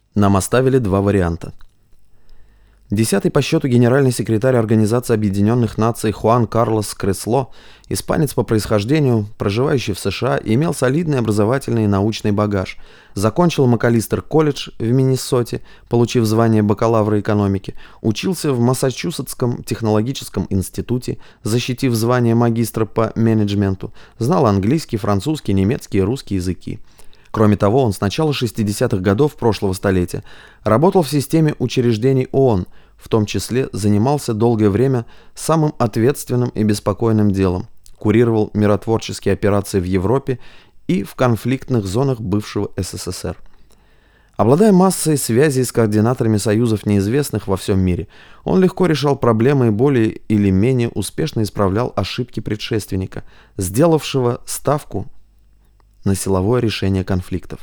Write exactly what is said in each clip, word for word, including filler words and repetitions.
Нам оставили два варианта. Десятый по счету генеральный секретарь Организации Объединенных Наций Хуан Карлос Кресло, испанец по происхождению, проживающий в США, имел солидный образовательный и научный багаж. Закончил Макалистер-колледж в Миннесоте, получив звание бакалавра экономики, учился в Массачусетском технологическом институте, защитив звание магистра по менеджменту, знал английский, французский, немецкий и русский языки. Кроме того, он с начала шестидесятых годов прошлого столетия работал в системе учреждений ООН, в том числе занимался долгое время самым ответственным и беспокойным делом, курировал миротворческие операции в Европе и в конфликтных зонах бывшего СССР. Обладая массой связей с координаторами союзов неизвестных во всем мире, он легко решал проблемы и более или менее успешно исправлял ошибки предшественника, сделавшего ставку на силовое решение конфликтов.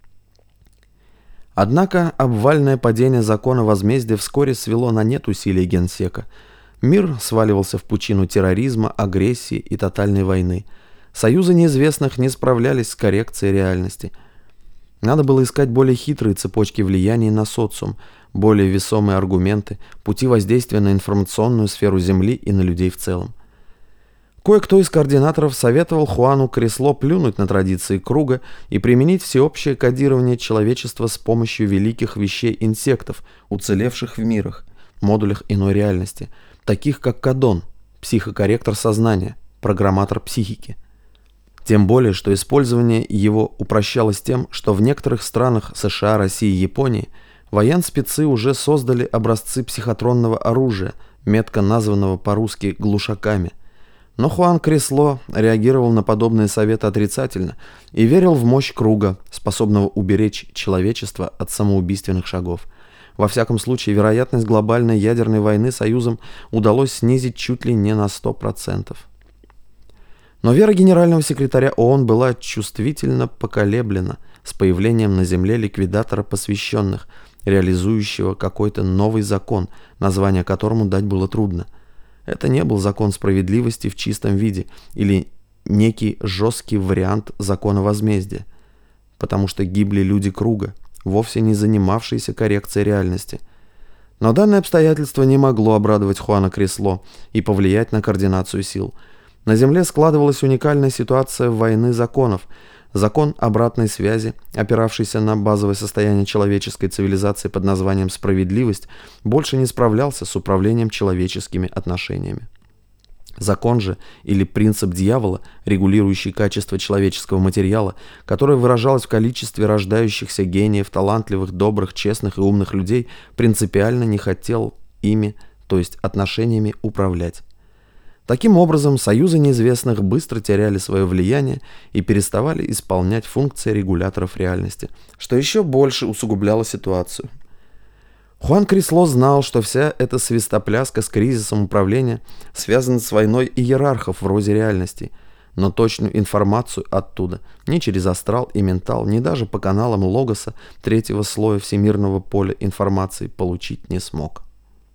Однако обвальное падение закона возмездия вскоре свело на нет усилий Генсека. Мир сваливался в пучину терроризма, агрессии и тотальной войны. Союзы неизвестных не справлялись с коррекцией реальности. Надо было искать более хитрые цепочки влияния на социум, более весомые аргументы, пути воздействия на информационную сферу Земли и на людей в целом. Кое-кто из координаторов советовал Хуану Кресло плюнуть на традиции круга и применить всеобщее кодирование человечества с помощью великих вещей инсектов, уцелевших в мирах, модулях иной реальности, таких как кодон, психокорректор сознания, программатор психики. Тем более, что использование его упрощалось тем, что в некоторых странах США, России и Японии военспецы уже создали образцы психотронного оружия, метко названного по-русски глушаками. Но Хуан Кресло реагировал на подобные советы отрицательно и верил в мощь круга, способного уберечь человечество от самоубийственных шагов. Во всяком случае, вероятность глобальной ядерной войны союзам удалось снизить чуть ли не на сто процентов. Но вера генерального секретаря ООН была чувствительно поколеблена с появлением на Земле ликвидатора посвященных, реализующего какой-то новый закон, название которому дать было трудно. Это не был закон справедливости в чистом виде или некий жесткий вариант закона возмездия, потому что гибли люди круга, вовсе не занимавшиеся коррекцией реальности. Но данное обстоятельство не могло обрадовать Хуана Кресло и повлиять на координацию сил. На Земле складывалась уникальная ситуация войны законов. Закон обратной связи, опиравшийся на базовое состояние человеческой цивилизации под названием «справедливость», больше не справлялся с управлением человеческими отношениями. Закон же, или принцип дьявола, регулирующий качество человеческого материала, которое выражалось в количестве рождающихся гениев, талантливых, добрых, честных и умных людей, принципиально не хотел ими, то есть отношениями, управлять. Таким образом, союзы неизвестных быстро теряли свое влияние и переставали исполнять функции регуляторов реальности, что еще больше усугубляло ситуацию. Хуан Кресло знал, что вся эта свистопляска с кризисом управления связана с войной иерархов в розе реальностей, но точную информацию оттуда ни через астрал и ментал, ни даже по каналам Логоса третьего слоя всемирного поля информации получить не смог.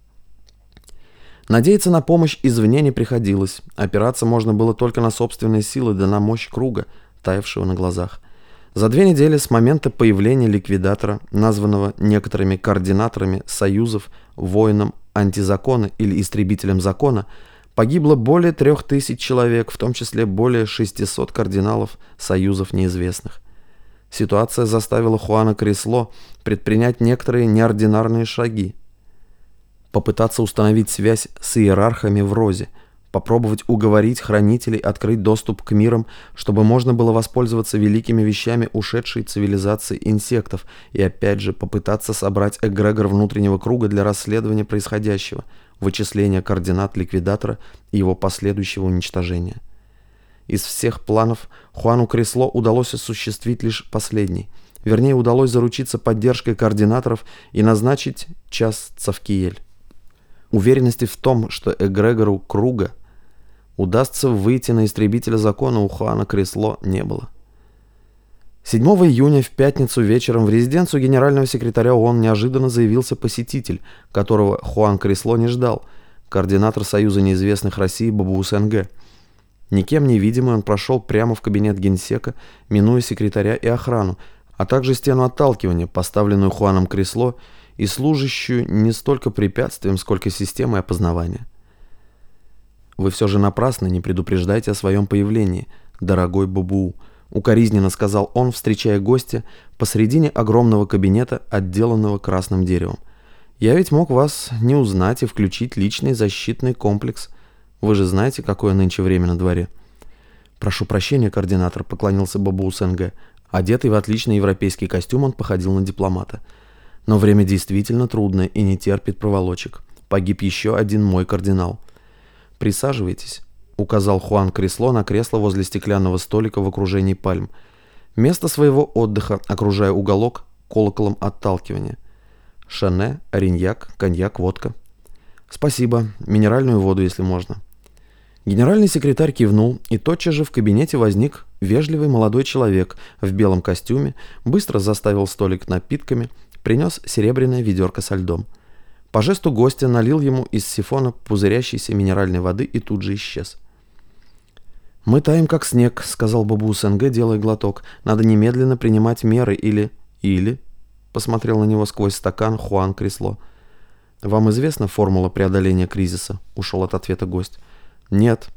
Надеяться на помощь извне не приходилось, опираться можно было только на собственные силы да на мощь круга, таявшего на глазах. За две недели с момента появления ликвидатора, названного некоторыми координаторами союзов воином антизакона или истребителем закона, погибло более трех тысяч человек, в том числе более шестисот кардиналов союзов неизвестных. Ситуация заставила Хуана Кресло предпринять некоторые неординарные шаги. Попытаться установить связь с иерархами в розе, попробовать уговорить хранителей открыть доступ к мирам, чтобы можно было воспользоваться великими вещами ушедшей цивилизации инсектов, и опять же попытаться собрать эгрегор внутреннего круга для расследования происходящего, вычисления координат ликвидатора и его последующего уничтожения. Из всех планов Хуану Кресло удалось осуществить лишь последний. Вернее, удалось заручиться поддержкой координаторов и назначить час Цавкиель. Уверенности в том, что эгрегору круга удастся выйти на истребителя закона, у Хуана Кресло не было. седьмого июня в пятницу вечером в резиденцию генерального секретаря ООН неожиданно заявился посетитель, которого Хуан Кресло не ждал, координатор Союза неизвестных России Бабуус Н.Г. Никем невидимый он прошел прямо в кабинет генсека, минуя секретаря и охрану, а также стену отталкивания, поставленную Хуаном Крисло и служащую не столько препятствием, сколько системой опознавания. «Вы все же напрасно не предупреждаете о своем появлении, дорогой Бобуу», — укоризненно сказал он, встречая гостя посредине огромного кабинета, отделанного красным деревом. «Я ведь мог вас не узнать и включить личный защитный комплекс. Вы же знаете, какое нынче время на дворе». «Прошу прощения, координатор», — поклонился Бобуу Сенге. Одетый в отличный европейский костюм, он походил на дипломата. «Но время действительно трудное и не терпит проволочек. Погиб еще один мой кардинал». «Присаживайтесь», — указал Хуан Крисло на кресло возле стеклянного столика в окружении пальм. Место своего отдыха, окружая уголок колоколом отталкивания. Шане, ариньяк, коньяк, водка. «Спасибо. Минеральную воду, если можно». Генеральный секретарь кивнул, и тотчас же в кабинете возник вежливый молодой человек в белом костюме, быстро заставил столик напитками, принес серебряное ведерко со льдом. По жесту гостя налил ему из сифона пузырящейся минеральной воды и тут же исчез. «Мы таем, как снег», — сказал Бобуу Сенге, делая глоток. «Надо немедленно принимать меры или...» «Или...» — посмотрел на него сквозь стакан Хуан Крисло. «Вам известна формула преодоления кризиса?» — ушел от ответа гость. «Нет».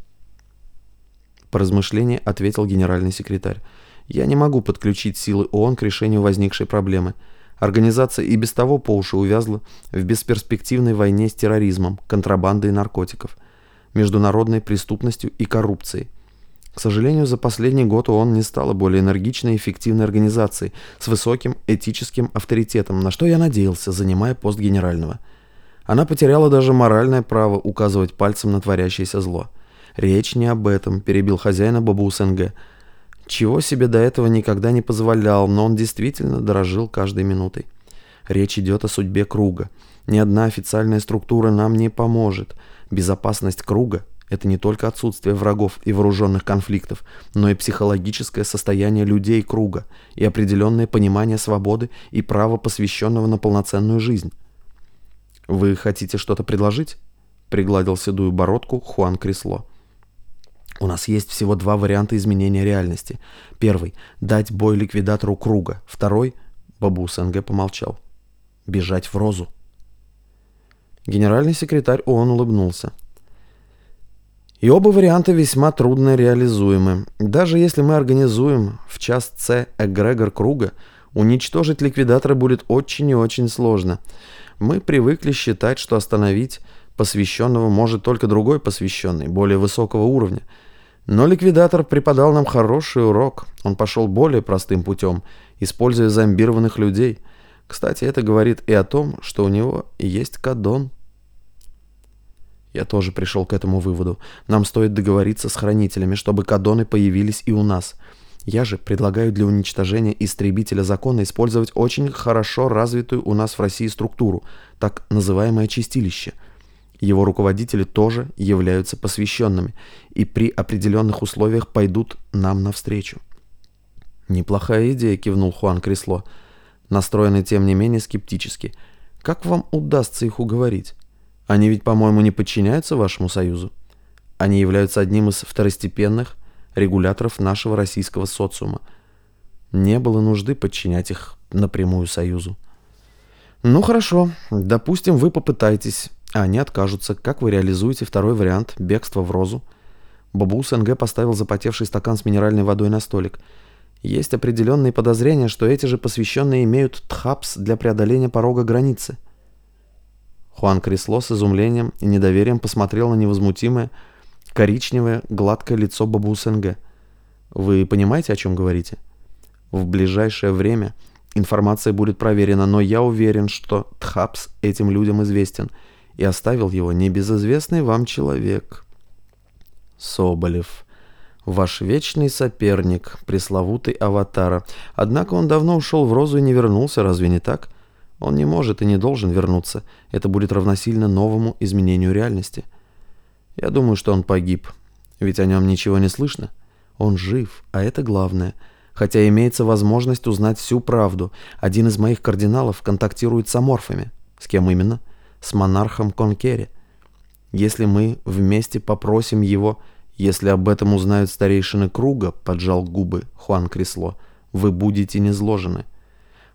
По размышлении ответил генеральный секретарь. «Я не могу подключить силы ООН к решению возникшей проблемы. Организация и без того по уши увязла в бесперспективной войне с терроризмом, контрабандой наркотиков, международной преступностью и коррупцией. К сожалению, за последний год ООН не стала более энергичной и эффективной организацией с высоким этическим авторитетом, на что я надеялся, занимая пост генерального. Она потеряла даже моральное право указывать пальцем на творящееся зло. Речь не об этом», — перебил хозяина Бобуу Сенге. «Чего себе до этого никогда не позволял, но он действительно дорожил каждой минутой. Речь идет о судьбе круга. Ни одна официальная структура нам не поможет. Безопасность круга — это не только отсутствие врагов и вооруженных конфликтов, но и психологическое состояние людей круга и определенное понимание свободы и права посвященного на полноценную жизнь». «Вы хотите что-то предложить?» — пригладил седую бородку Хуан Крисло. «У нас есть всего два варианта изменения реальности. Первый — дать бой ликвидатору круга. Второй — Бобуу Сенге помолчал. Бежать в Розу». Генеральный секретарь ООН улыбнулся. «И оба варианта весьма трудно реализуемы. Даже если мы организуем в час С эгрегор круга, уничтожить ликвидатора будет очень и очень сложно. Мы привыкли считать, что остановить посвященного может только другой посвященный, более высокого уровня. Но ликвидатор преподал нам хороший урок. Он пошел более простым путем, используя зомбированных людей. Кстати, это говорит и о том, что у него есть кадон». Я тоже пришел к этому выводу. Нам стоит договориться с хранителями, чтобы кадоны появились и у нас. Я же предлагаю для уничтожения истребителя закона использовать очень хорошо развитую у нас в России структуру, так называемое чистилище. Его руководители тоже являются посвященными и при определенных условиях пойдут нам навстречу. «Неплохая идея», — кивнул Хуан Крисло, настроенный тем не менее скептически. «Как вам удастся их уговорить? Они ведь, по-моему, не подчиняются вашему союзу. Они являются одним из второстепенных регуляторов нашего российского социума. Не было нужды подчинять их напрямую союзу». «Ну хорошо, допустим, вы попытаетесь, а они откажутся. Как вы реализуете второй вариант — бегство в Розу?» Бобуу Сенге поставил запотевший стакан с минеральной водой на столик. «Есть определенные подозрения, что эти же посвященные имеют тхапс для преодоления порога границы». Хуан Крисло с изумлением и недоверием посмотрел на невозмутимое, коричневое, гладкое лицо Бобуу Сенге. «Вы понимаете, о чем говорите? В ближайшее время информация будет проверена, но я уверен, что тхапс этим людям известен, и оставил его небезызвестный вам человек. Соболев, ваш вечный соперник, пресловутый Аватара. Однако он давно ушел в Розу и не вернулся, разве не так? Он не может и не должен вернуться. Это будет равносильно новому изменению реальности. Я думаю, что он погиб, ведь о нем ничего не слышно. Он жив, а это главное. Хотя имеется возможность узнать всю правду. Один из моих кардиналов контактирует с аморфами. С кем именно? С монархом Конкери. Если мы вместе попросим его, если об этом узнают старейшины круга, поджал губы Хуан Крисло, вы будете низложены.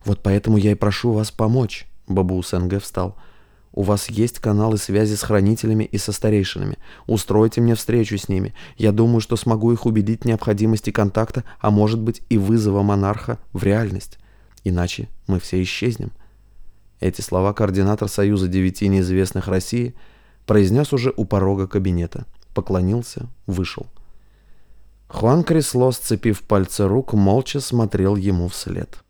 Вот поэтому я и прошу вас помочь. Бабу Сенге встал. У вас есть каналы связи с хранителями и со старейшинами. Устройте мне встречу с ними. Я думаю, что смогу их убедить в необходимости контакта, а может быть и вызова монарха в реальность. Иначе мы все исчезнем. Эти слова координатор Союза девяти неизвестных России произнес уже у порога кабинета. Поклонился, вышел. Хуан Кресло, сцепив пальцы рук, молча смотрел ему вслед.